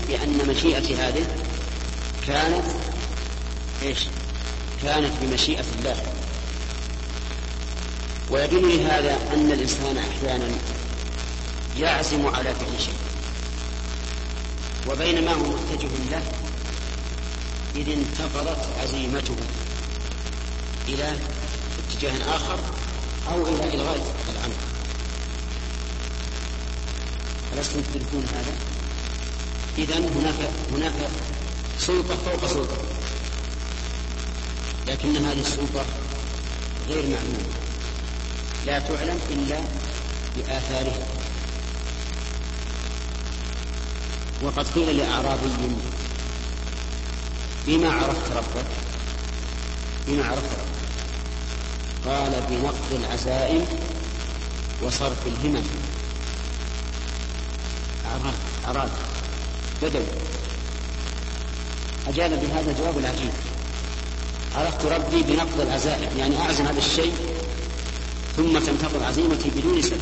بأن مشيئتي هذه كانت كانت بمشيئة الله. ويدل لهذا أن الإنسان أحيانا يعزم على فعل شيء وبينما هو متجه له إذ انتقلت عزيمته إلى اتجاه آخر أو إلى إلغاء العمل. ألستم تدركون هذا؟ إذن هناك سلطة فوق سلطة، لكن هذه السلطة غير معلومة لا تعلم إلا بآثارها. وقد قيل لأعرابي بما عرفت ربك؟ بما عرفت ربك؟ قال بنقض العزائم وصرف الهمم. أعراب بدوي أجاب بهذا الجواب العجيب: عرفت ربي بنقض العزائم، يعني أعزم هذا الشيء ثم تنتقض عزيمتي بدون سبب.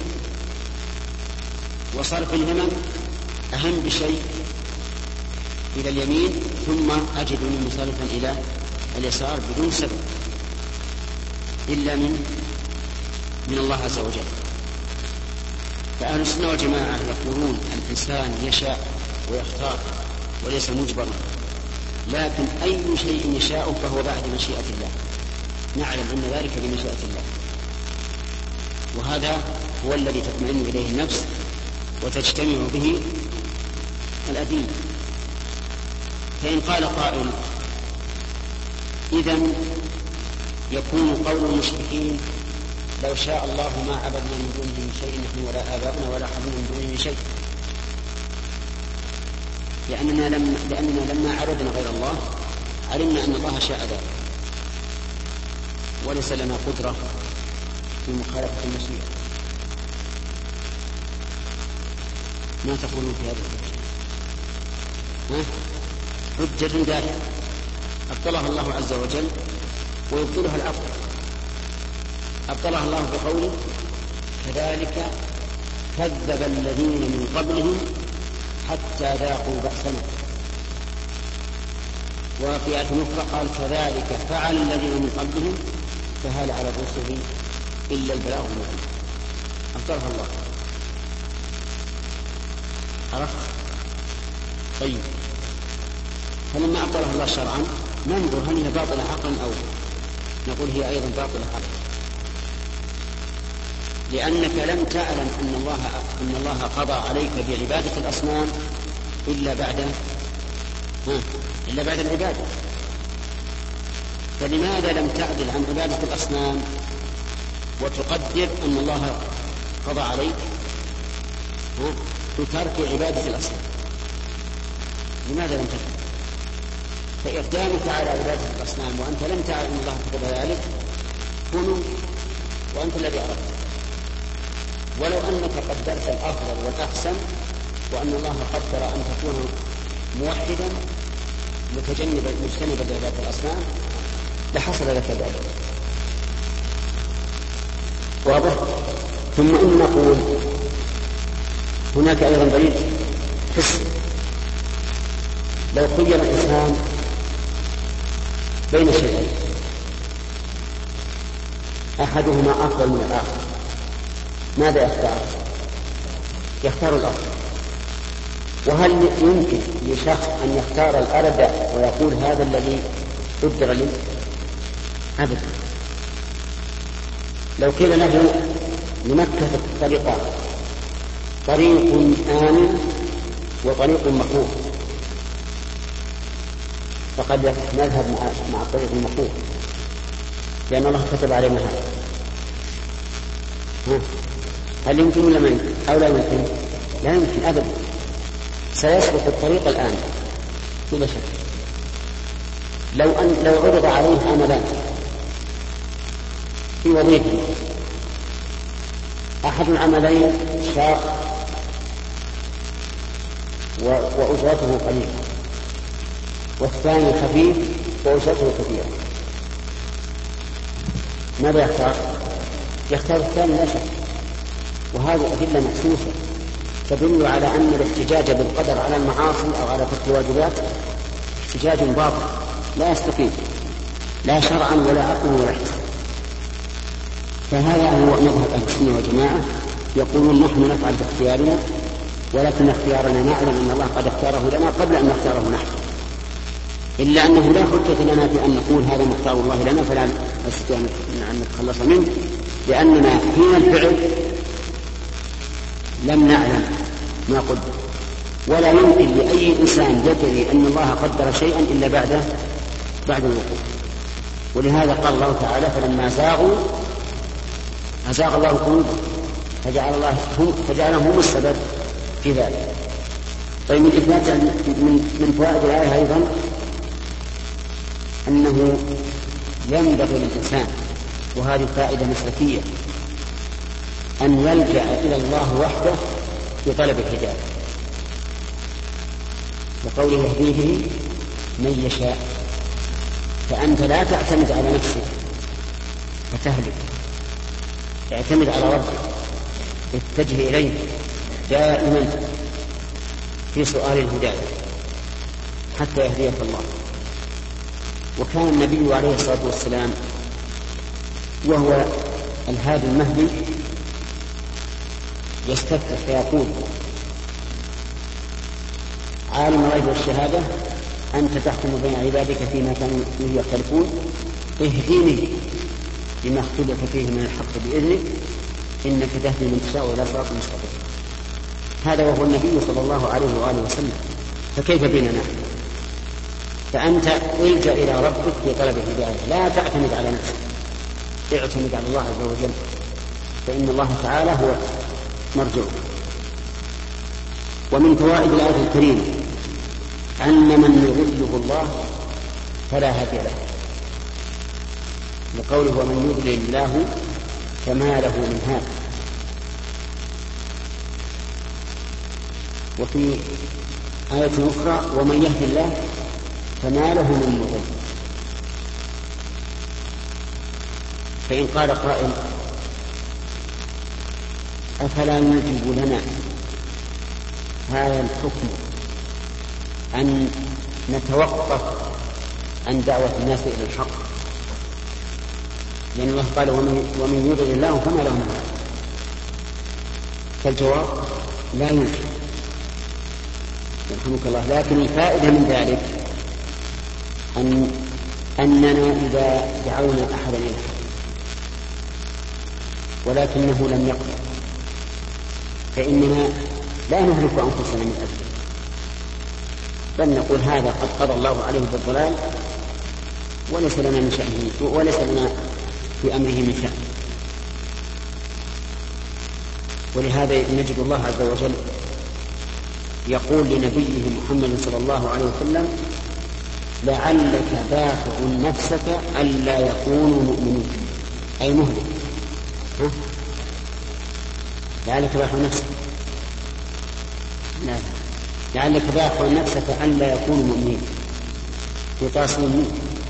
وصرف الهمم أهم بشيء إلى اليمين ثم أجدني منصرفا إلى اليسار بدون سبب إلا من الله عز وجل. فأهل السنة والجماعة يقولون الإنسان يشاء ويختار وليس مجبرا، لكن أي شيء يشاء فهو بعد مشيئة الله، نعلم أن ذلك بمشيئة الله، وهذا هو الذي تطمئن إليه النفس وتجتمع به الأدلة. فإن قال قائل: إذن يكون قول المشركين لو شاء الله ما عبدنا من دونه من شيء نحن ولا آباؤنا ولا حرمنا من دونه من شيء، لأننا لما عبدنا غير الله علمنا أن الله شاء ذلك وليس لنا قدرة في مخالفة المشيئة. ما تقولون في هذا الحجة؟ حجة دائرة أبطلها الله عز وجل ويبطلها العقل. أبطلها الله بقوله: كذلك كذب الذين من قبلهم حتى ذاقوا بأسنا. وفي آية أخرى قال: كذلك فعل الذين من قبلهم فهل على الرسل إلا البلاغ المبين. أبطلها الله. عرفت؟ طيب، فلما أبطلها الله شرعا ننظر هل هي باطلة عقلا أو نقول هي أيضا باطلة عقلا، لأنك لم تعلم أن الله قضى عليك بعبادة الأصنام إلا بعد العبادة. فلماذا لم تعدل عن عبادة الأصنام وتقدر أن الله قضى عليك بترك عبادة الأصنام؟ لماذا لم تفعل؟ فإقدامك على عبادة الأصنام وأنت لم تعلم أن الله كتب ذلك كن وأنت الذي أردت. ولو أنك قدرت الأفضل والأحسن وأن الله قدر أن تكون موحدا مجتنبا لعبادة الأصنام لحصل لك ذلك. واضح؟ ثم إن نقول هناك أيضا دليل حسي. لو خير الإنسان بين شيئين أحدهما أفضل من الآخر ماذا يختار؟ يختار الأفضل. وهل يمكن لشخص أن يختار الأردع ويقول هذا الذي قدر لي؟ أبدا. لو قيل له لمكة الطريقان طريق آمن وطريق مكروه فقد نذهب مع الطريق المكروه لأن الله كتب علينا هذا. هل يمكن ولا ما يمكن أو لا يمكن؟ لا يمكن أبدا. سيسلك الطريق الآن بلا شك. لو عرض عليه عملان في وظيفة، أحد العملين شاق وأجرته قليلة والثاني خفيف وأجرته كثيرة، ماذا يختار؟ يختار الثاني لا شك. وهذه أدلة محسوسة تدل على أن الاحتجاج بالقدر على المعاصي أو على ترك الواجبات احتجاج باطل لا يستقيم لا شرعا ولا عقلا ولا حسا. فهذا هو مذهب أهل السنة والجماعة، يقولون نحن نفعل باختيارنا، ولكن اختيارنا نعلم أن الله قد اختاره لنا قبل أن نختاره نحن، إلا أنه لا حجة لنا في أن نقول هذا مختار الله لنا فلا نستطيع أن نتخلص منه، لأننا حين الفعل لم نعلم ما قدر، ولا يمكن لأي إنسان يدري أن الله قدر شيئا إلا بعد الوقوع. ولهذا قال الله تعالى فلما زاغوا أزاغ الله قلوبهم فجعلهم هم السبب في ذلك. طيب من فوائد الآية أيضا أنه ينبغي للإنسان، وهذه فائدة مسلكية، أن يلجأ إلى الله وحده في طلب الهداية، وقوله يهديه من يشاء. فأنت لا تعتمد على نفسك فتهلك، اعتمد على ربك، اتجه إليه دائما في سؤال الهداية حتى يهديك الله. وكان النبي عليه الصلاة والسلام وهو الهادي المهدي يستفتح فيقول عالم الغيب والشهادة أنت تحكم بين عبادك فيما كانوا فيه يختلفون اهدني لما اختلف فيه من الحق بإذنك إنك تهدي من تشاء إلى صراط مستقيم. هذا وهو النبي صلى الله عليه وآله وسلم، فكيف بنا نحن؟ فأنت الجأ إلى ربك في طلب الهداية، لا تعتمد على نفسك، اعتمد على الله عز وجل، فإن الله تعالى هو مرجوك. ومن فوائد الآية الكريمة أن من يضله الله فلا هادي له، لقوله ومن يضلل الله فما له من هاد. وفي آية أخرى ومن يهدي الله فما له من مضل. فإن قال قائل أفلا يجب لنا هذا الحكم أن نتوقف عن دعوة الناس إلى الحق، لأن الله قال ومن يضلل الله فما له من هاد. فالجواب لا يمكن، يرحمك الله. لكن الفائدة من ذلك أننا إذا دعونا أحدا إلى الحق ولكنه لم يقبل فإننا لا نهلك أنفسنا من أجله، بل نقول هذا قد قضى الله عليه بالضلال وليس لنا من شأنه وليس لنا في أمره من شأن. ولهذا نجد الله عز وجل يقول لنبيه محمد صلى الله عليه وسلم لعلك باخع نفسك ألا يكونوا مؤمنين، أي مهلك. لعلك باخع نفسك لا لعلك باخع نفسك ألا يكونوا مؤمنين في تصميم منه.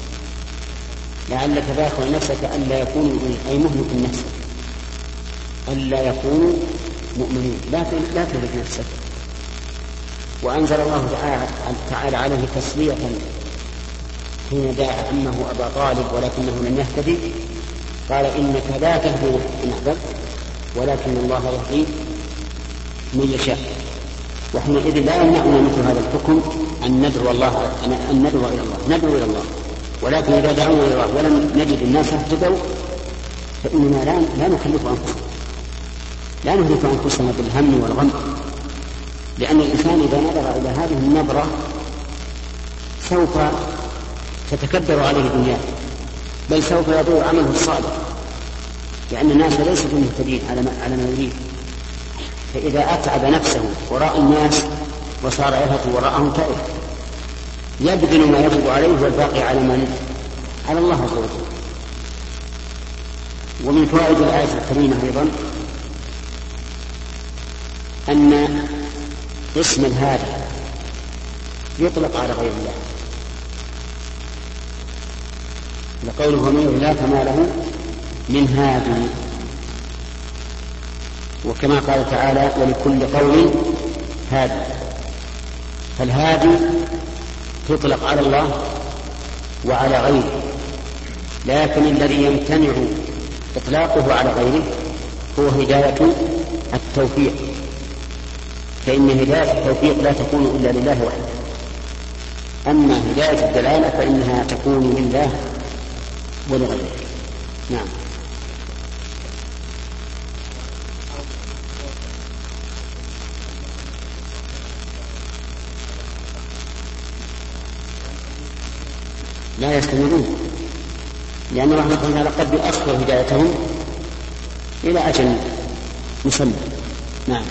لعلك باخع نفسك ألا يكونوا مؤمنين أي مهلك نفسك ألا يكونوا مؤمنين، لا تهلك نفسك. وأنزل الله تعالى عليه تسلية حين دعا عمه أبا طالب ولكنه لم يهتدي، قال إنك لا تهدي من أحببت ولكن الله يهدي من يشاء. وحينئذ لا يمنعنا مثل هذا الحكم أن ندعو إلى الله، ولكن إذا دعونا إلى الله ولم نجد الناس اهتدوا فإننا لا نهلك أنفسنا بالهم والغم، لأن الإنسان إذا نظر إلى هذه النظرة سوف تتكدر عليه دنياه، بل سوف يضيع عمله الصالح، لأن الناس ليسوا مهتدين على ما يريد. فإذا أتعب نفسه وراء الناس وصار يهت وراءهم تائه يبذل ما يجب عليه والباقي على الله عز وجل. ومن فوائد الآية الكريمة أيضا أن اسم الهادي يطلق على غير الله، لقوله ومن لا فما له من هادي. وكما قال تعالى ولكل قول هادي. فالهادي تطلق على الله وعلى غيره، لكن الذي يمتنع إطلاقه على غيره هو هداية التوفيق، فإن هداية التوفيق لا تكون إلا لله وحده، أما هداية الدلالة فإنها تكون لله ولغيره. نعم. لا يستمرون، لأن الله سبحانه وتعالى قد يؤخر هدايتهم إلى أجل مسمى. نعم.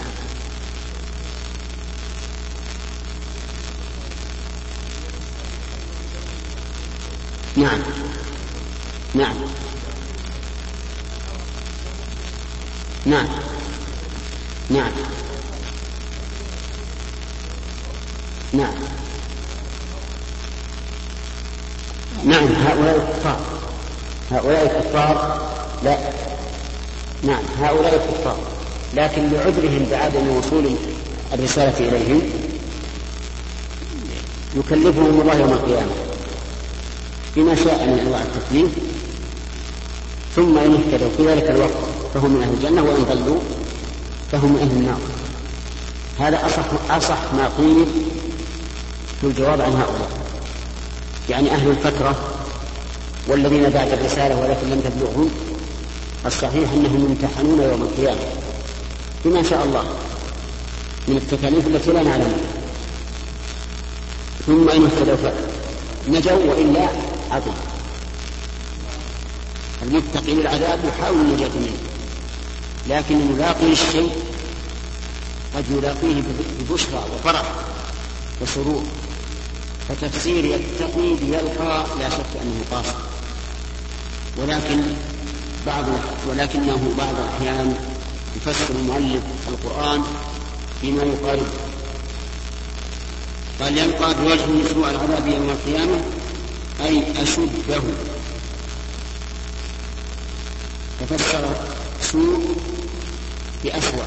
نعم. نعم. نعم. نعم. نعم. نعم. هؤلاء الكفار لا. نعم، هؤلاء الكفار، لكن لعذرهم بعدم وصول الرسالة إليهم يكلفهم الله يوم القيامة بما شاء من أنواع التكليف، ثم إن اهتدوا في ذلك الوقت فهم من أهل الجنة، وإن ضلوا فهم من أهل النار. هذا أصح ما قيل في الجواب عن هؤلاء، يعني أهل الفترة والذين بعد الرسالة ولكن لم تبلغهم، الصحيح أنهم يمتحنون يوم القيامة بما شاء الله من التكاليف التي لا نعلمها، ثم إن اهتدوا نجوا وإلا عطوا. المتقي للعذاب يحاول النجاة منه، لكن يلاقي الشيء قد يلاقيه ببشرى وفرح وسرور، فتفسير يتقي ليلقى لا شك أنه قاصر، ولكنه بعض الأحيان يفسر المؤلف القرآن بما يقارب. قال يلقى بوجه سوء العذاب يوم القيامة أي أشده، ففسر سوء بأسوأ،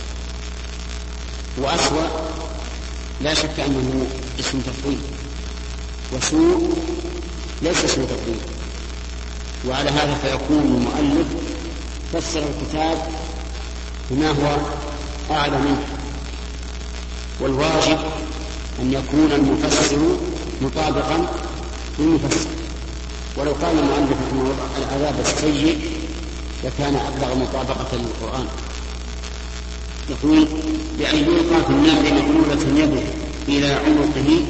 وأسوأ لا شك أنه اسم تفضيل، وسوء ليس اسم تفضيل، وعلى هذا فيكون المؤلف فسر الكتاب بما هو أعلى منه، والواجب أن يكون المفسر مطابقا للمفسر. ولو قال المؤلف أن العذاب السيء لكان أبلغ مطابقة للقرآن. يقول بأن يلقى في النار مغلولة يده إلى عنقه،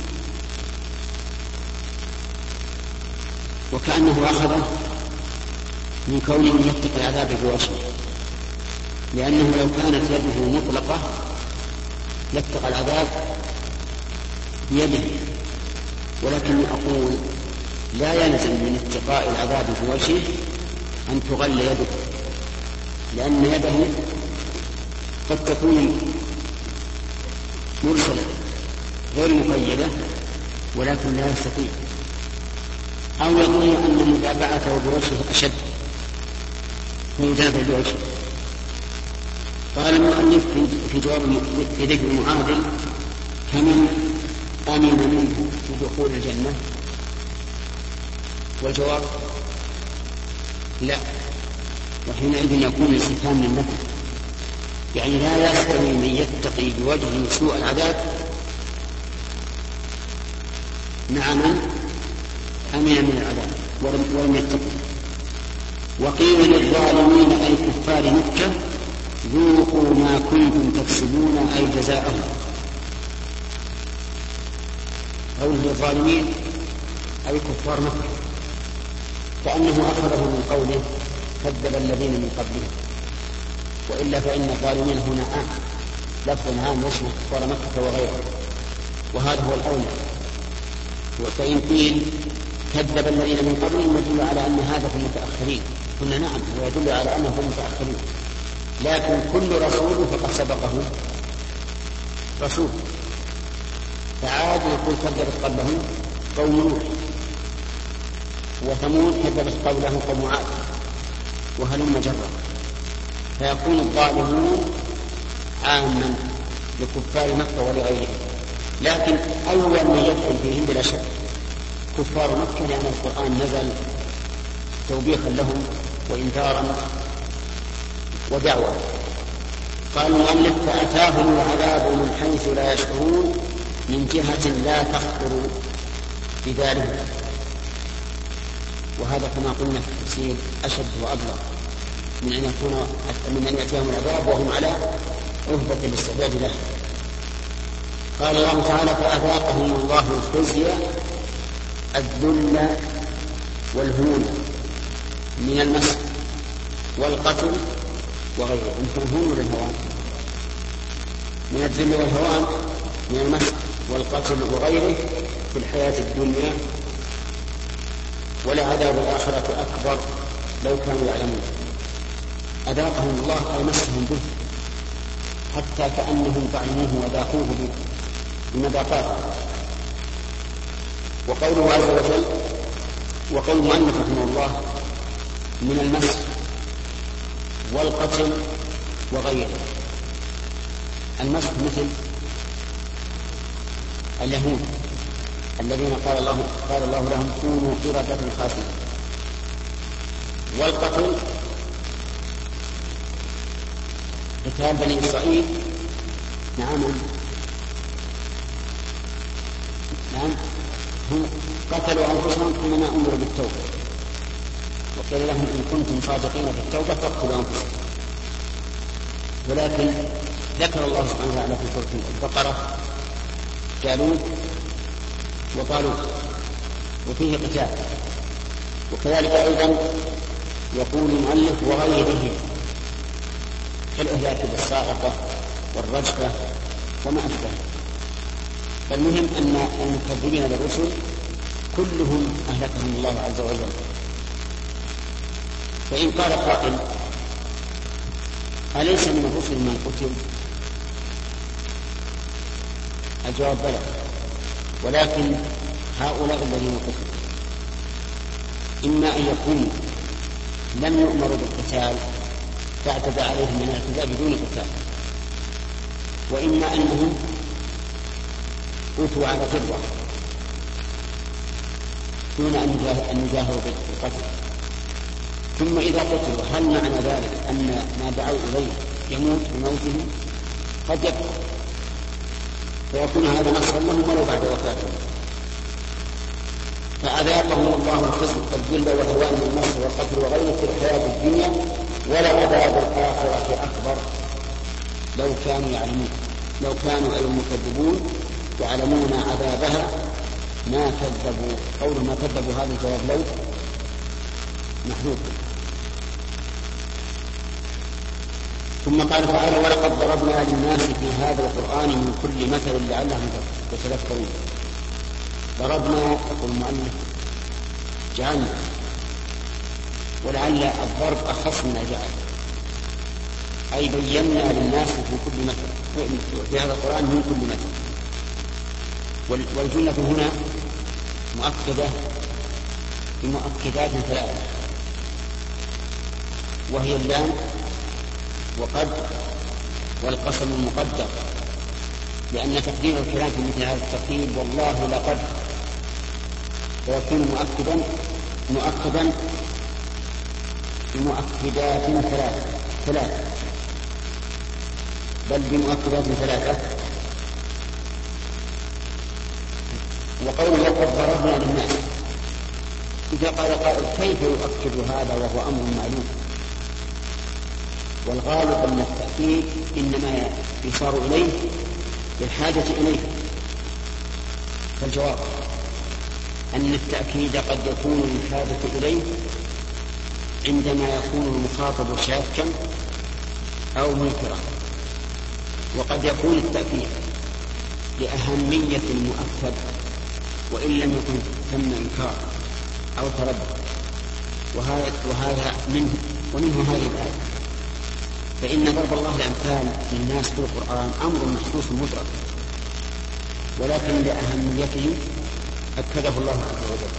وكأنه أخذه من كونه يتقي العذاب بوجهه، لأنه لو كانت يده مطلقة لاتقى العذاب بيده، ولكن أقول لا يلزم من اتقاء العذاب بوجهه أن تغل يده، لأن يده قد تكون مرسلة غير مقيدة ولكن لا يستطيع، أو يظن أن متابعته بوجهه أشد فيجاب بوجهه. قال المؤلف في جواب في ذكر المعادل كمن أمن منه بدخول الجنة، والجواب لا، وحينئذ يكون الاستفهام للنفي، يعني لا يستوي من يتقي بوجهه سوء العذاب مع من أمن من العذاب ولم يتقي. وقيل للظالمين أي كفار مكة ذوقوا ما كنتم تكسبون أي جزاءهم. قوله للظالمين أي كفار مكة كأنه أخذه من قوله كذب الذين من قبلهم، وإلا فإن الظالمين هنا عام، لفظ عام يشمل كفار مكة وغيره، وهذا هو الأولى. فإن قيل كذب الذين من قبلهم يدل على أن هذا في المتأخرين، قلنا نعم ويدل على أنه في المتأخرين، لكن كل رسول فقد سبقه رسول، فعاد يقول كذبت قبلهم قوم نوح، وثمود كذبت قبلهم قوم عاد، وهلم جرا، فيكون الظالمون عاما لكفار مكة ولغيرهم، لكن أول من يدخل فيهم بلا شك كفار مكة، لأن القرآن نزل توبيخا لهم وإنذارا ودعوة. قال المؤلف: فأتاهم العذاب من حيث لا يشعرون من جهة لا تخطر بذلك. وهذا كما قلنا في التفسير أشد وأبلغ من أن يأتيهم العذاب وهم على عهدة الاستعداد له. قال الله تعالى: فأذاقهم الله الخزي الذل والهون من المسخ والقتل وغيره. أنتم هون ولا الهوان؟ من الذل والهوان من المسخ والقتل وغيره في الحياة الدنيا، ولعذاب الآخرة أكبر لو كانوا يعلمون. أذاقهم الله أي مسهم به حتى كأنهم طعموه وذاقوه بمذاقاته. وقوله عز وجل وقول المؤلف رحمه الله: من المسخ والقتل وغيره. المسخ مثل اليهود الذين قال الله لهم: كونوا قردة خاسئين. والقتل قتال بني إسرائيل، نعم هم قتلوا أنفسهم حينما أمروا بالتوبة، وقيل لهم: إن كنتم صادقين في التوبة فاقتلوا أنفسكم. ولكن ذكر الله سبحانه وتعالى في سورة البقرة جالوت وطالوت وفيه قتال. وكذلك أيضا يقول المؤلف: وغيره كالإهلاك بالصاعقة والرجفة وما أشبه. فالمهم أن المكذبين للرسل كلهم أهلكهم الله عز وجل. فإن قال قائل: أليس من الرسل من قتل؟ الجواب: بلى، ولكن هؤلاء الذين قتلوا إما أن يكونوا لم يؤمروا بالقتال فاعتدى عليهم من الاعتداء بدون قتال، وإما أنهم أوتوا على فروة دون أن يجاهروا بالقتل. ثم إذا قتلوا هل معنى ذلك أن ما دعوا إليه يموت بموتهم؟ قد يكون، فيكون هذا نصرا لهم ولو بعد وفاتهم. فأذاقهم الله الخزي والذل والهوان والنصر والقتل وغيره في الحياة الدنيا، ولعذاب الآخرة أكبر لو كانوا يعلمون. لو كانوا أي المكذبون يعلمون عذابها ما كذبوا. قول ما كذبوا هذا الجواب لو محدود. ثم قال تعالى: ولقد ضربنا للناس في هذا القرآن من كل مثل لعلهم يتذكرون. ضربنا، يقول المؤلف، جعلنا، ولعل الضرب أخص من الجعل، أي بينا للناس في كل مثل في هذا القرآن من كل مثل. والجملة هنا مؤكدة بمؤكدات ثلاثة، وهي اللام وقد والقسم المقدر، لأن تقدير الكلام في مثل هذا الترتيب والله لقد فيكون مؤكدا بمؤكدات ثلاثة بل بمؤكدات ثلاثة. وقوله لقد ضربنا للناس، إذا قال قائل: كيف يؤكد هذا وهو أمر معلوم؟ والغالب أن التأكيد إنما يشار إليه بالحاجة إليه. فالجواب أن التأكيد قد يكون الحاجة إليه عندما يكون المخاطب شاكا أو منكرا، وقد يكون التأكيد لأهمية المؤكد وإن لم يكن ثم إنكار أو تردد. وهذا ومنه هذه الآية: فإن ضرب الله الأمثال للناس في القرآن أمر محسوس مدرك، ولكن لأهميته أكده الله عز وجل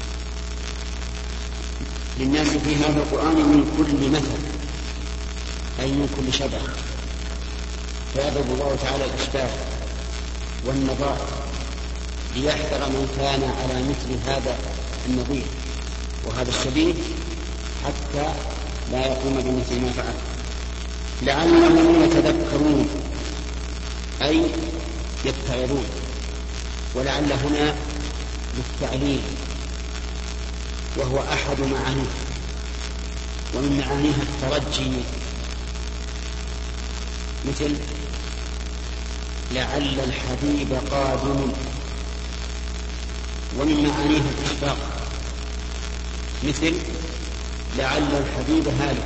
للناس في هذا القرآن من كل مثل، أي من كل شبه. فيضرب الله تعالى الأشباه والنظائر ليحذر من كان على مثل هذا النظير وهذا الشبيه حتى لا يقوم بمثل ما فعل. لعلهم يتذكرون أي يتعظون، ولعل هنا للتعليل وهو أحد معانيه، ومن معانيها الترجي مثل لعل الحبيب قادم، ومن معانيها الإشفاق مثل لعل الحبيب هالك.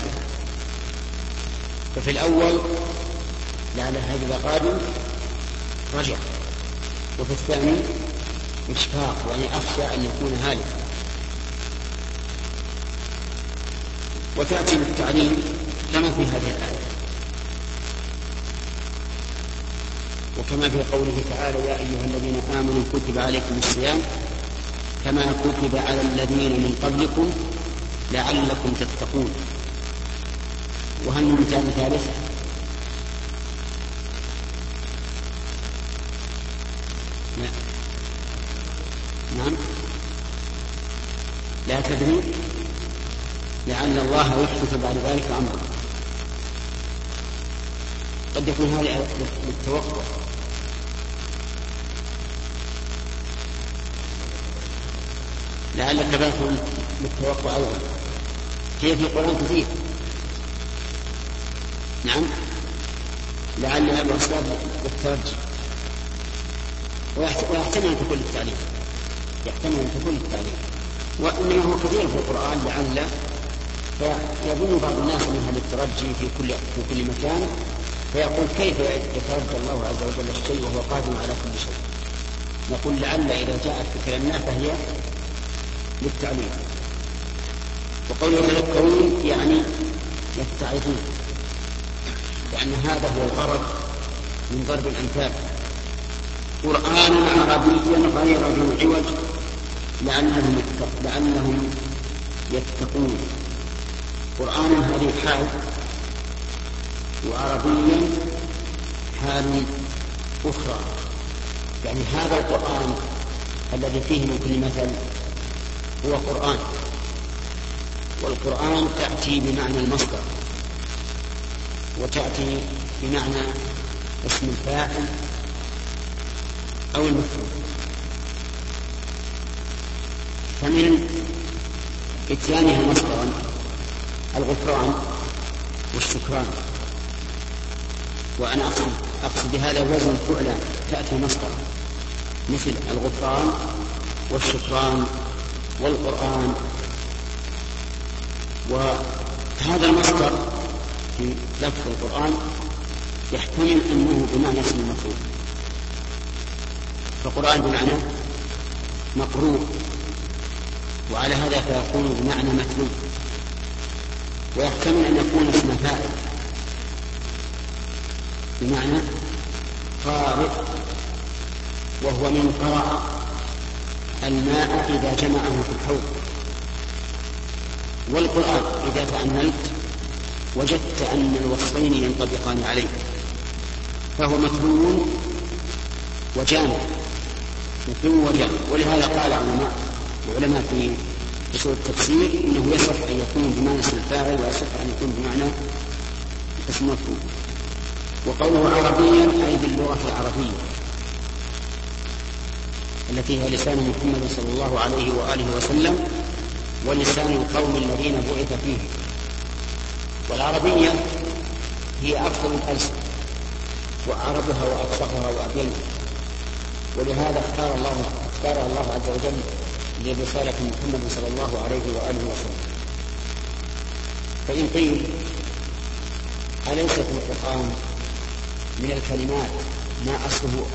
ففي الأول لعل الحبيب قادم رجع، وفي الثاني إشفاق يعني أخشى أن يكون هالكا. وتأتي بالتعليم كما في هذه الآية، وكما في قوله تعالى يا أيها الذين آمنوا كتب عليكم الصيام كما كتب على الذين من قبلكم لعلكم تتقون. وهل من مثال ثالث؟ لا. نعم لا تدري لعل الله يحدث بعد ذلك أمرا. قد يكون هذا للتوقع، لعلك باكل للتوقع أولا، هي في القرآن كثير. نعم لعل الأسباب للترجي، ويحتمل أن تكون للتعليم، يحتمل أن تكون للتعليم، وإنما هو كثير في القرآن لعل، فيظن بعض الناس منها للترجي في كل مكان، فيقول كيف يترجى الله عز وجل الشيء وهو قادر على كل شيء. نقول لعل إذا جاءت بكلامنا فهي للتعليم. وقوله يتذكرون يعني يتعظون، لأن هذا هو الغرض من ضرب الأمثال. قرآنا عربيا غير ذي عوج لعلهم يتقون. قرآنا هذه حال، وعربيا حال أخرى، يعني هذا القرآن الذي فيه من كل مثل هو قرآن، والقرآن تأتي بمعنى المصدر، وتأتي بمعنى اسم الفاعل أو المفعول. فمن إتيانها مصدرا الغفران والشكران، وأنا أقصد بهذا وزن فعلا تأتي مصدرا مثل الغفران والشكران والقرآن. وهذا المصدر في لفظ القرآن يحتمل أنه بمعنى اسم المفعول، فالقرآن بمعنى مقروء، وعلى هذا فيكون بمعنى متلو، ويحتمل أن يكون اسم فاعل بمعنى قارئ، وهو من قرأ الماء إذا جمعه في الحوض. والقرآن إذا تأملت وجدت أن الوصفين ينطبقان عليه، فهو متلو وجامع، متلو وجامع. ولهذا قال العلماء في أصول التفسير إنه يصح أن يكون بمعنى اسم الفاعل، ويصح أن يكون بمعنى اسم مفعول. وقوله عربيا أي باللغة العربية التي هي لسان محمد صلى الله عليه وآله وسلم ولسان القوم الذين بعث فيه. والعربية هي أفضل الألسن وأعربها وأفصحها وأبينها، ولهذا اختار الله عز وجل لرسالة محمد صلى الله عليه وآله وسلم. فإن قيل أليس في القرآن من الكلمات ما أصله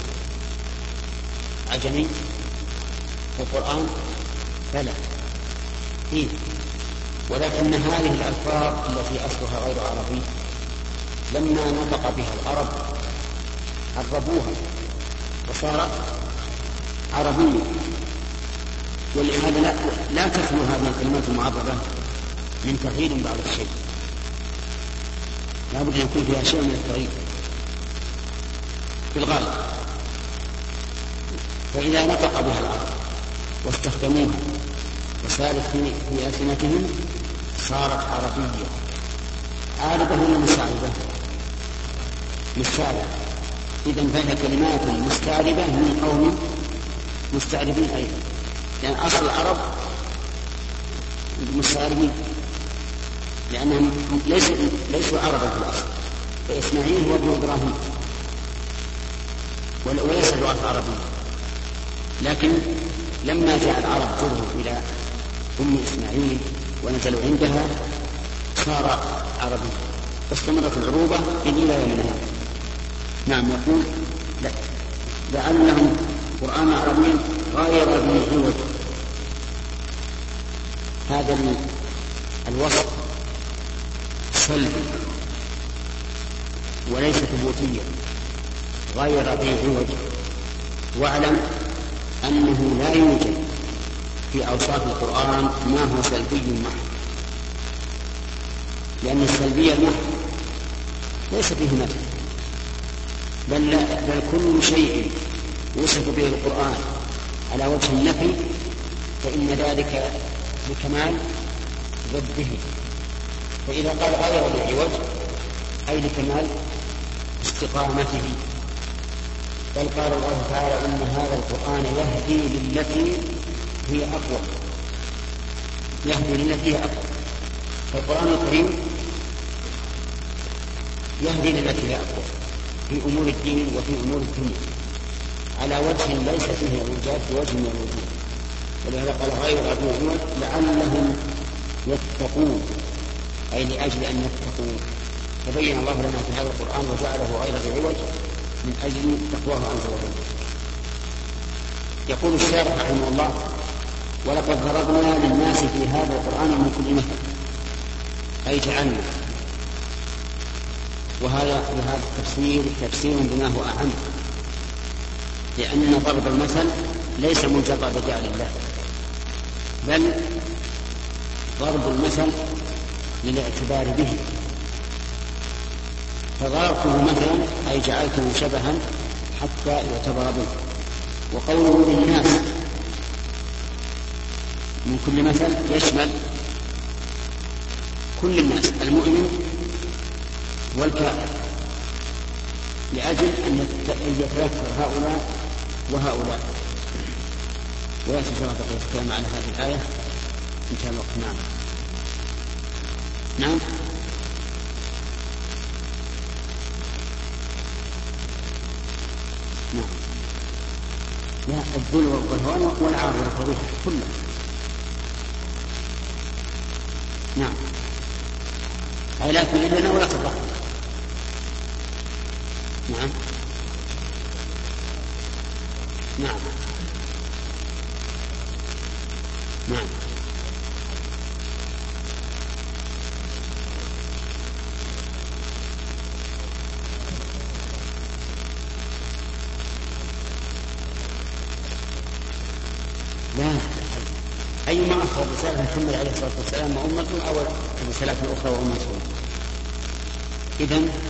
عجمي في القرآن؟ بلى فيه، ولكن هذه الألفاظ التي أصلها غير عربي لما نطق بها العرب عربوها وصارت عربية، ولهذا لا تخلو هذه الكلمات المعربة من تغيير بعض الشيء، لا بد أن يكون فيها شيء من التغيير. في الغالب. فإذا نطق بها العرب واستخدموها وسارت في ألسنتهم صارت عربية عارضة ولا مستعربة؟ مستعربة. إذن فهي كلمات مستعربة من قوم مستعربين أيضا، لأن يعني أصل العرب مستعربين، لأنهم ليسوا عربا في الأصل، فإسماعيل هو ابن إبراهيم وليس لغة عربية، لكن لما جاء العرب جروا إلى أم إسماعيل ونزلوا عندها صار عربي، فاستمرت العروبة إلى يومنا هذا. نعم. يقول لعلهم قرآن عربي غير ذي عوج. هذا الوصف سلبي وليس ثبوتيا، غير ذي عوج. واعلم أنه لا يوجد في أوصاف القرآن ما هو سلبي محض، لأن السلبية المحض ليس فيه نفي، بل كل شيء يوصف به القرآن على وجه النفي فإن ذلك لكمال ضده. فإذا قال غير ذي عوج أي لكمال استقامته. بل قال الله تعالى إن هذا القرآن يهدي للتي هي أقوى، يهدي للتي هي أقوى. فالقرآن الكريم يهدي للتي هي أقوى في أمور الدين وفي أمور الدنيا على وجه ليس فيه إيجاد بوجه من الوجوه. ولهذا قال غير ذي عوج لعلهم يتقون، أي لأجل أن يتقون. فبين الله لنا في هذا القرآن وجعله غير ذي عوج من أجل تقواه عز وجل. يقول الشارح رحمه الله: ولقد ضربنا للناس في هذا القرآن من كل مثل، أي جعلنا. وهذا التفسير تفسير بما هو أعم، لأن ضرب المثل ليس مجرد جعل الله، بل ضرب المثل للاعتبار به. فضربته مثلا أي جعلته شبها حتى يعتبر به. وقوله للناس من كل مثل يشمل كل الناس، المؤمن والكافر، لأجل أن يتذكر هؤلاء وهؤلاء. ويأتي إن شاء الله بقية الكلام على هذه الآية إن شاء الله. نعم. نعم. نعم. لا، الذل والهوان والعار والفضيحة كله. نعم. أي لا تمل لنا ولا تضحك. نعم. نعم. نعم. لا، أيما أخر رسالة محمد عليه الصلاة والسلام وأمته أو الرسالات الأخرى وأمته. إذن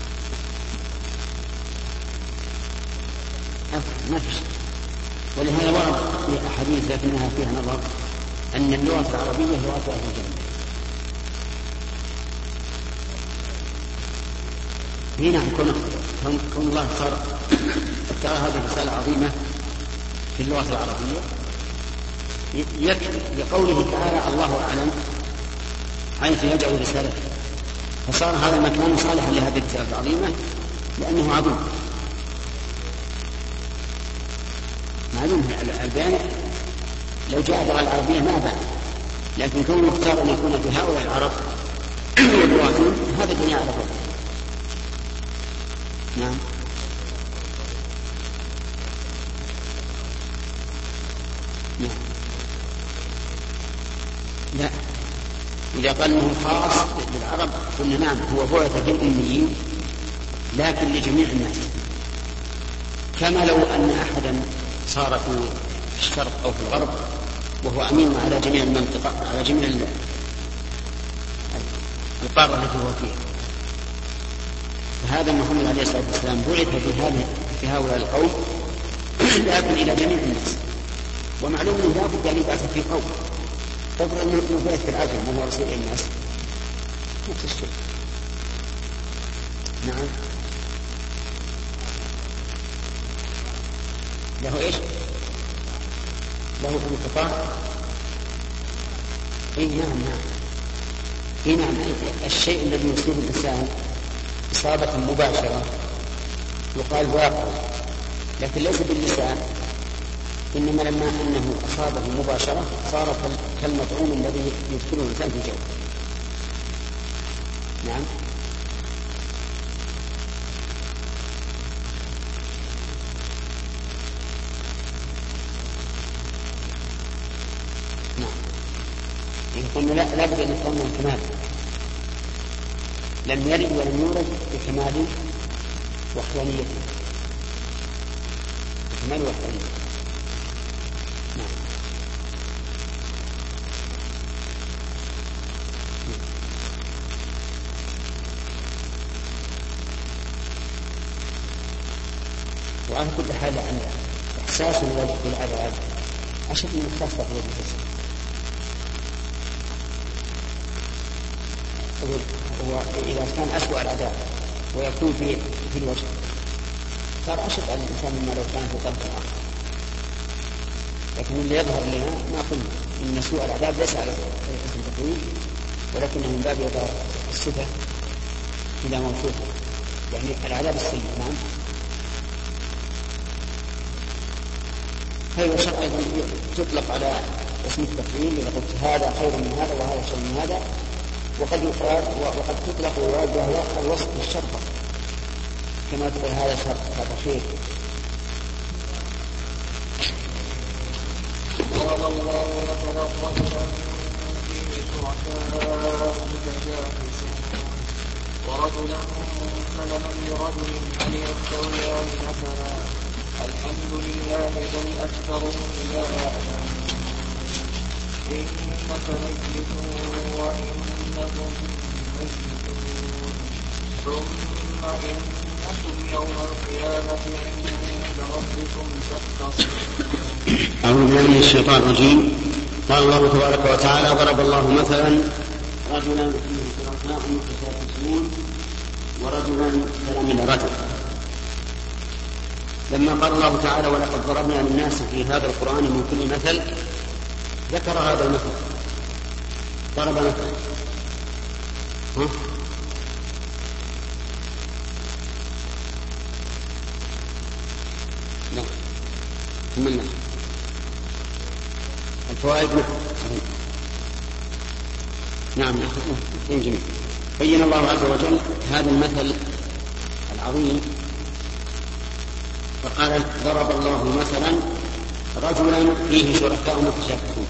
ما فيش. ولهذا ورد في أحاديث لكنها فيها نظر أن اللغة العربية لغة أهل الجنة. هنا كون الله اختار هذه الرسالة العظيمة في اللغة العربية يكفي لقوله تعالى الله أعلم حيث يدعو رسالته، فصار هذا المكان صالحا لهذه الرسالة العظيمة لأنه عظيم. معلوم البيان لو جاء اللغة العربية ما بان، لكن كونه اختار أن يكون في هؤلاء العرب والبراكين هذا الدنيا على فضل. نعم. نعم. لا، إذا قال أنه خاص بالعرب قلنا نعم، هو بعث في الأميين لكن لجميع الناس، كما لو أن أحدا صار في الشرق أو في الغرب وهو أمين على جميع المنطقة، على جميع القارة التي هو فيها. فهذا محمد عليه الصلاة والسلام بعث في هؤلاء القوم لكن إلى جميع الناس. ومعلوم أنه لا بد أن يبعث في قوم. تقول أنه بعث في العجم وهو رسول الناس نفس الشيء. نعم. له إيش؟ له انقطاع. إيه نعم. إيه نعم. الشيء الذي يصيب الإنسان إصابة مباشرة يقال واقع، لكن ليس باللسان، إنما لما أنه أصابه مباشرة صار كالمطعوم الذي يدخله الإنسان في جوفه. نعم. قلنا لا بد أن يكون من كمال، لم يرد ولم يورد بكمال وحدانيته. بكمال وحدانيته. نعم. وعلى كل حال عن إحساس بالعذاب أشد من الخاصة في الجسد. وإذا كان أسوأ العذاب ويكون في الوجه صار أشد على الإنسان مما لو كان في طرف آخر. لكن اللي يظهر لنا ما قلنا إن سوء العذاب ليس على طريقة التقويم، ولكنه من باب إضافة الصفة إلى موصوفه، يعني العذاب السيء. نعم. هذا شرط أيضا تطلق على اسم التقويم، إذا قلت هذا خير من هذا وهذا شر من هذا، وقد يقال وقد تطلق ويوجه الوصف بالشرطة، كما تقول هذا شرط هذا خير. قال الله وتربصنا فيه شركاء متجانسون ورجلا سلما لرجل هل يستويان مثلا الحمد لله بل أكثرهم لا يعلمون إنك ميت وإنهم ميتون ثم إنكم يوم القيامة عند ربكم تختصمون. أعوذ بالله من الشيطان الرجيم. قال الله تبارك وتعالى: ضرب الله مثلا رجلا فيه شركاء متشاكسون ورجلا سلما لرجل. لما قال الله تعالى: ولقد ضربنا للناس في هذا القرآن من كل مثل، ذكر هذا المثل. ضرب مثل لا كملنا الفوائد. نعم جميل. بين الله عز وجل هذا المثل العظيم فقال: ضرب الله مثلا رجلا فيه شركاء متشاكسون.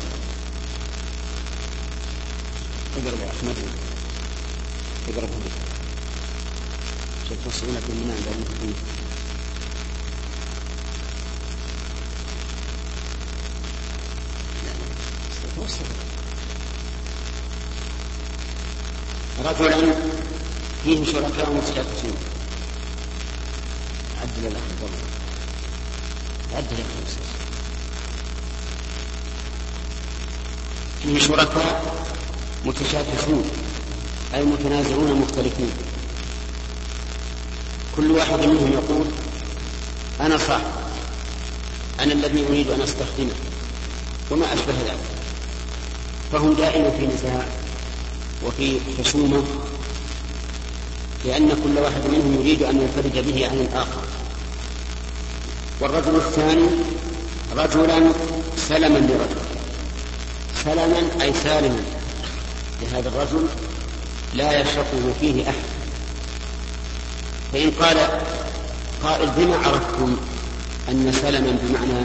اقرب يا احمد، اقرب هنا شوف تصويرك من هنا. رجلا فيه شركاء متشاكسون. عدل الأخذ عدل الأخذ. فيه شركاء متشاكسون أي متنازعون مختلفين، كل واحد منهم يقول: أنا صاحب، أنا الذي أريد أن أستخدمه، وما أشبه ذلك. فهم دائما في نزاع وفي خصومة، لأن كل واحد منهم يريد أن ينفرد به عن الآخر. والرجل الثاني رجلا سلما لرجل. سلما أي سالما لهذا الرجل لا يشركه فيه أحد. فإن قال قائل: بما عرفتم أن سلما بمعنى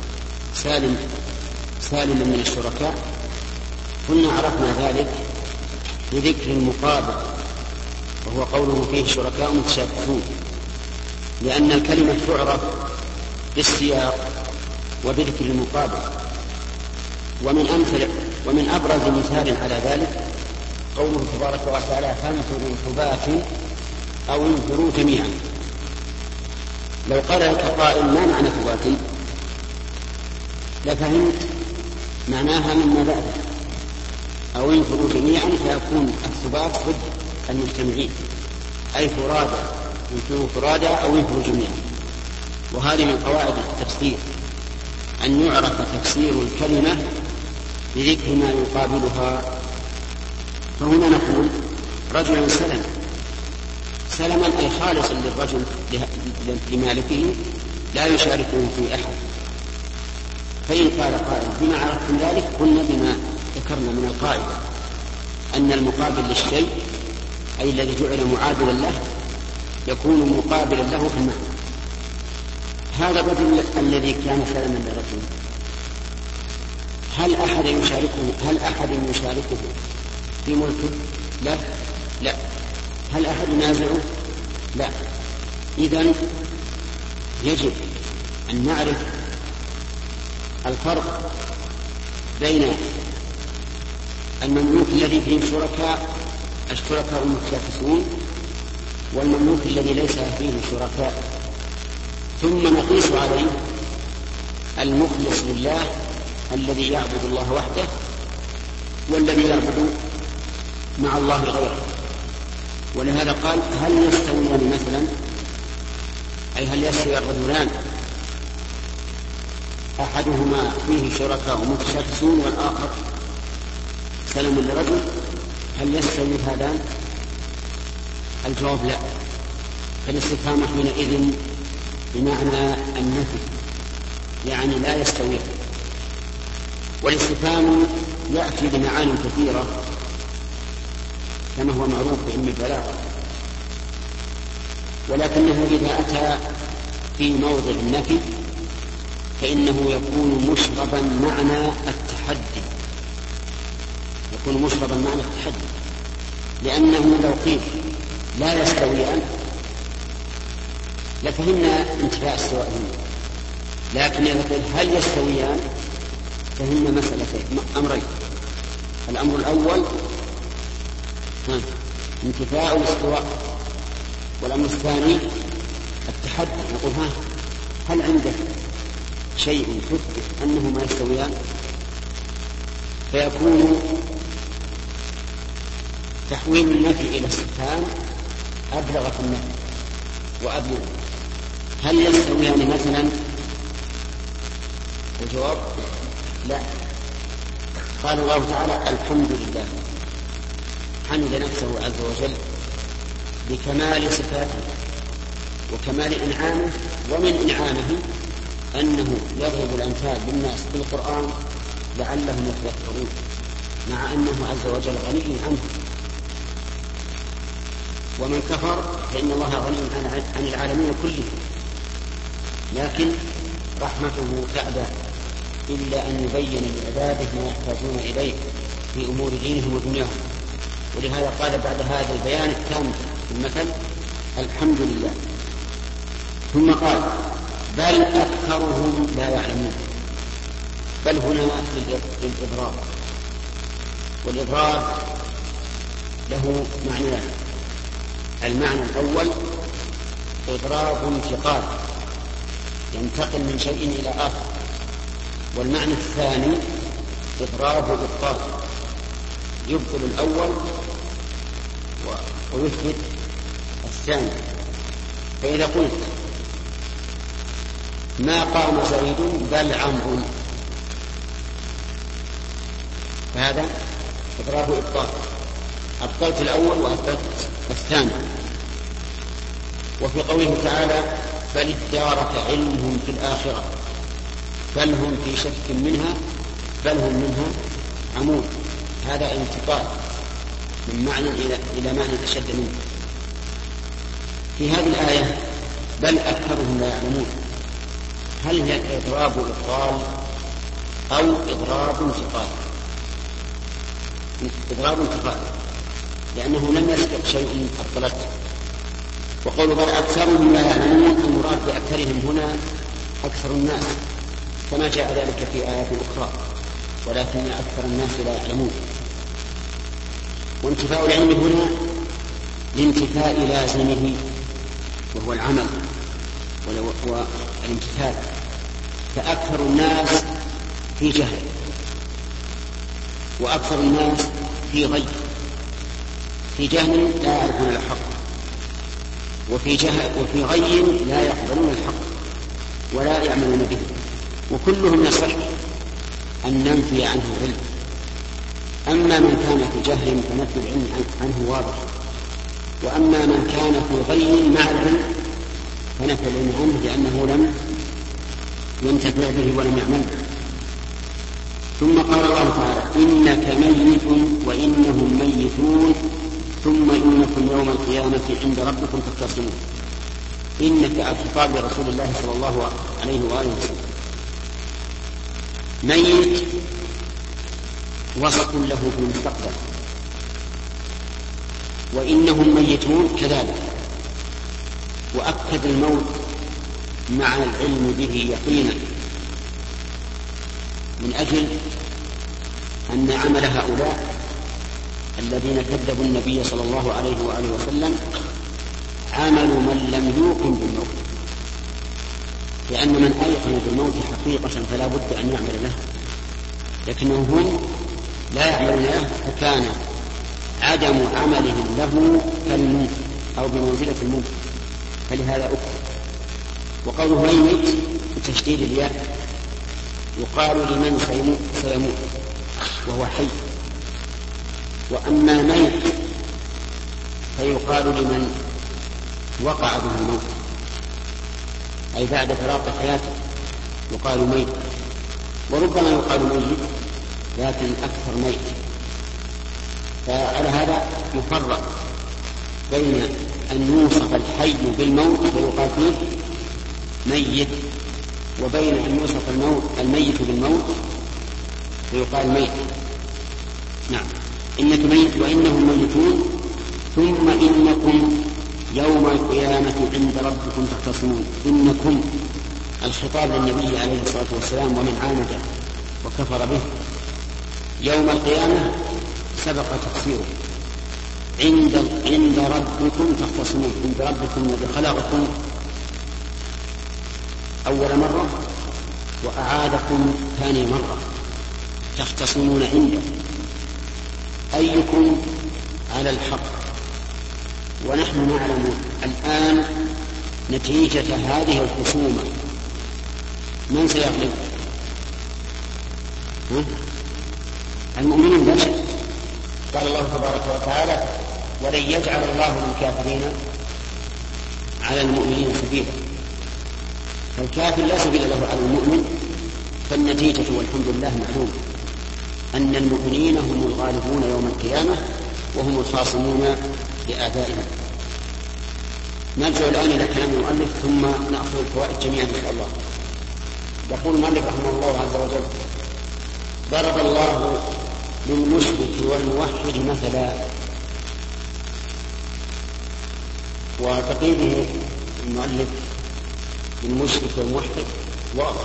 سالما من الشركاء؟ قلنا: عرفنا ذلك بذكر المقابل، وهو قوله فيه شركاء متشاكسون، لأن الكلمة تعرف بالسياق وبذكر المقابل. ومن أبرز مثال على ذلك قوله تبارك وتعالى: فانفروا ثبات أو انفروا جميعا. لو قال لك قائل ما معنى ثبات لفهمت معناها مما بعده، أو ينفروا جميعا فيكون الثبات ضد المجتمعين، أي فرادى ينفروا فرادى أو ينفروا جميعا. وهذه من قواعد التفسير أن يعرف تفسير الكلمة بذكر ما يقابلها. فهنا نقول رجل سلم سلما أي خالصا للرجل لمالكه لا يشاركه في أحد. فإن قال قائل بما عرفتم ذلك قلنا بما ذكرنا من القاعدة أن المقابل للشيء أي الذي جعل معادلا له يكون مقابلا له في المعنى. هذا الرجل الذي كان سلما للرجل هل أحد يشاركه في ملكه؟ لا. هل أحد ينازعه؟ لا. إذن يجب أن نعرف الفرق بين المملوك الذي فيه الشركاء المتشاكسون والمملوك الذي ليس فيه شركاء، ثم نقيس عليه المخلص لله الذي يعبد الله وحده والذي يعبد مع الله غيره. ولهذا قال هل يستويان مثلا، أي هل يستوي الرجلان أحدهما فيه شركاء متشاكسون والآخر سلم لرجل، هل يستوي هذان؟ الجواب لا. فالاستفهام حينئذ بمعنى النفي، يعني لا يستوي. والاستفهام يأتي بمعاني كثيرة كما هو معروف بعلم البلاغة، ولكنه إذا أتى في موضع النفي فإنه يكون مشربا معنى التحدي، لأنه لو قيل لا يستويان لفهمنا انتفاء السواء، لكن إذا قيل هل يستويان فهمنا مسألتين أمرين. الأمر الأول انتفاء الاستواء، والأمر الثاني التحدي. نقول هل عندك شيء تثبت أنهما يستويان؟ فيكون تحويل النفي إلى استفهام أبلغ في النفي وأبلغ. هل يستويان مثلا؟ الجواب لا. قال الله تعالى الحمد لله، حمد نفسه عز وجل بكمال صفاته وكمال إنعامه، ومن إنعامه أنه يضرب الأمثال للناس بالقرآن لعلهم يتذكرون، مع أنه عز وجل غني عنه. ومن كفر فإن الله غني عن العالمين كلهم، لكن رحمته تعدى إلا أن يبين لعباده ما يحتاجون إليه في أمور دينهم ودنياهم. ولهذا قال بعد هذا البيان التام في المثل الحمد لله، ثم قال بل أكثرهم لا يعلمون. بل هنا للإضراب، والإضراب له معنيان. المعنى الأول إضراب انتقال، ينتقل من شيء إلى آخر. والمعنى الثاني إضراب إبطال، يبطل الأول ويثبت الثاني. فإذا قلت ما قام زيد بل عمرو فهذا إضراب إبطال، أبطلت الأول وأثبت الثاني. وفي قوله تعالى بل ادارك علمهم في الآخرة بل هم في شك منها بل هم منها عمون، هذا انتقال من معنى إلى معنى أشد منه. في هذه الآية بل أكثرهم لا يعلمون، هل هي إضراب إبطال أو إضراب انتقال؟ إضراب انتقال، لأنه لم يسبق شيء أبطلته. وقول بل أكثرهم لا يعلمون المراد بأكثرهم هنا أكثر الناس، كما جاء ذلك في آيات أخرى، ولكن أكثر الناس لا يعلمون. وانتفاء العلم هنا لانتفاء لازمه وهو العمل، والامتثال، فأكثر الناس في جهل، وأكثر الناس في غي، في جهل لا يعرفون الحق، وفي غي لا يقبلون الحق ولا يعملون به، وكلهم يصح أن ننفي عنه العلم. أما من كان في جهل فنفي العلم عنه واضح، وأما من كان في غي مع العلم فنفي العلم عنه لأنه لم ينتفع به ولم يعمل به. ثم قال الله تعالى: إنك ميت وإنهم ميتون ثم إنكم يوم القيامة عند ربكم تختصمون. إنك الخطاب لرسول الله صلى الله عليه وآله وسلم. ميت وصف له في المستقبل، وإنهم ميتون كذلك، وأكد الموت مع العلم به يقينا، من أجل أن عمل هؤلاء الذين كذبوا النبي صلى الله عليه وآله وسلم عمل من لم يوقن بالموت، لأن من أيقن بالموت حقيقة فلا بد أن يعمل له، لكنهم هم لا يعملون له، فكان عدم عملهم له كالموت أو بمنزلة الموت، فلهذا أكثر. وقوله ميت بتشديد الياء يقال لمن سيموت وهو حي، وأما ميت فيقال لمن وقع به الموت، أي بعد فراق حياته يقال ميت، وربما يقال ميت لكن أكثر ميت. فعلى هذا يفرق بين أن يوصف الحي بالموت فيقال فيه ميت، وبين أن يوصف الميت بالموت فيقال ميت. نعم. إنك ميت وإنهم ميتون ثم إنكم يوم القيامة عند ربكم تختصمون. إنكم الخطاب للنبي عليه الصلاة والسلام ومن عانده وكفر به. يوم القيامة سبق تفسيره. عند ربكم تختصمون. عند ربكم الذي خلقكم أول مرة وأعادكم ثاني مرة، تختصمون عنده، أيكم على الحق. ونحن نعلم الآن نتيجة هذه الخصومة من سيغلب؟ المؤمنون لا شك. قال الله تبارك وتعالى: ولن يجعل الله للكافرين على المؤمنين سبيلا. فالكافر لا سبيل له على المؤمن، فالنتيجة والحمد لله معلوم أن المؤمنين هم الغالبون يوم القيامة وهم الخاصمون لأعدائهم. نرجع الآن إلى كلام المؤلف ثم نأخذ الفوائد جميعا إن شاء الله. يقول المؤلف رحمه الله عز وجل: ضرب الله للمشرك والموحد مثلا. وتقييده المؤلف للمشرك والموحد واضح،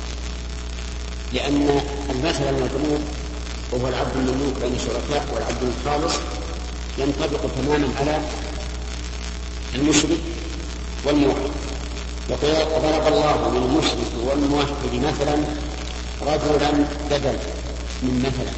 لأن المثل المضروب وهو العبد المملوك بين الشركاء والعبد الخالص ينطبق تماما على المشرك والموحد. وضرب الله للمشرك والموحد مثلا رجلا بدل من مثلا.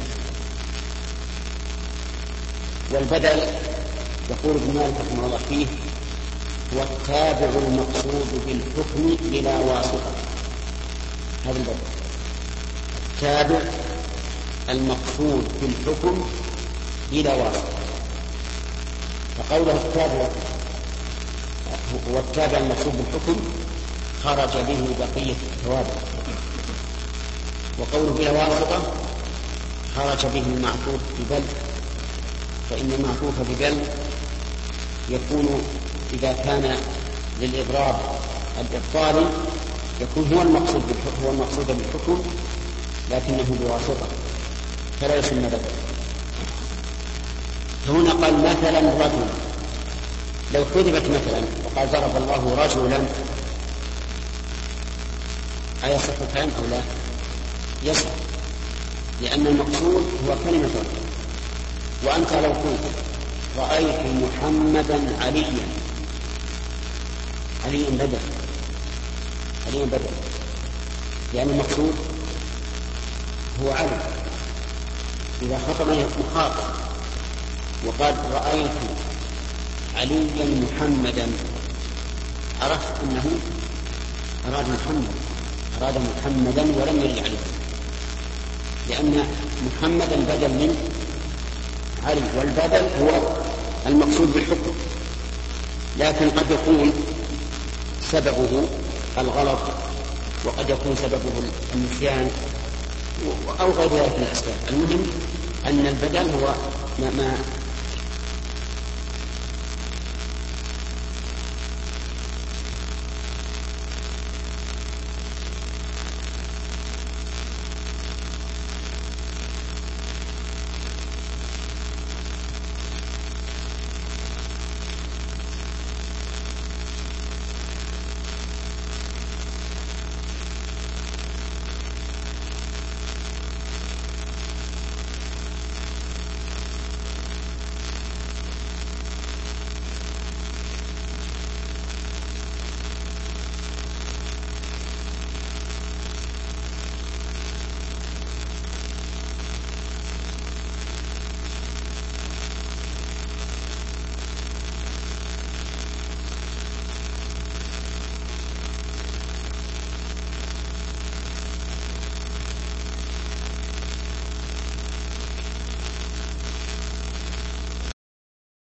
والبدل يقول ابن مالك رحمه الله فيه هو التابع المقصود بالحكم بلا واسطة. هذا البدل التابع المقصود بالحكم بلا واسطة. فقوله التابع هو التابع المقصود بالحكم خرج به بقية التوابع، وقوله بلا واسطة خرج به المعطوف ببل، فإن المعطوف ببل يكون إذا كان للإضراب الإبطالي يكون هو المقصود بالحكم لكنه بواسطة فلا يسمى بدل. فهنا قال مثلا رجل، لو كذبت مثلا وقال ضرب الله رجلا أيصح الكلام أو لا؟ يصح، لأن المقصود هو كلمة رجل. وأنت لو قلت رأيت محمدا عليا بدل عليا بدل، لأن المقصود هو علي. إذا خطبني مخاطب وقال رأيت عليا محمدا، عرفت أنه أراد محمدا ولم يرد عليه، لأن محمدا بدل من علي، والبدل هو المقصود بالحكم. لكن قد يكون سببه الغلط، وقد يكون سببه النسيان أو غير ذلك من الأسباب. المهم أن البدل هو ما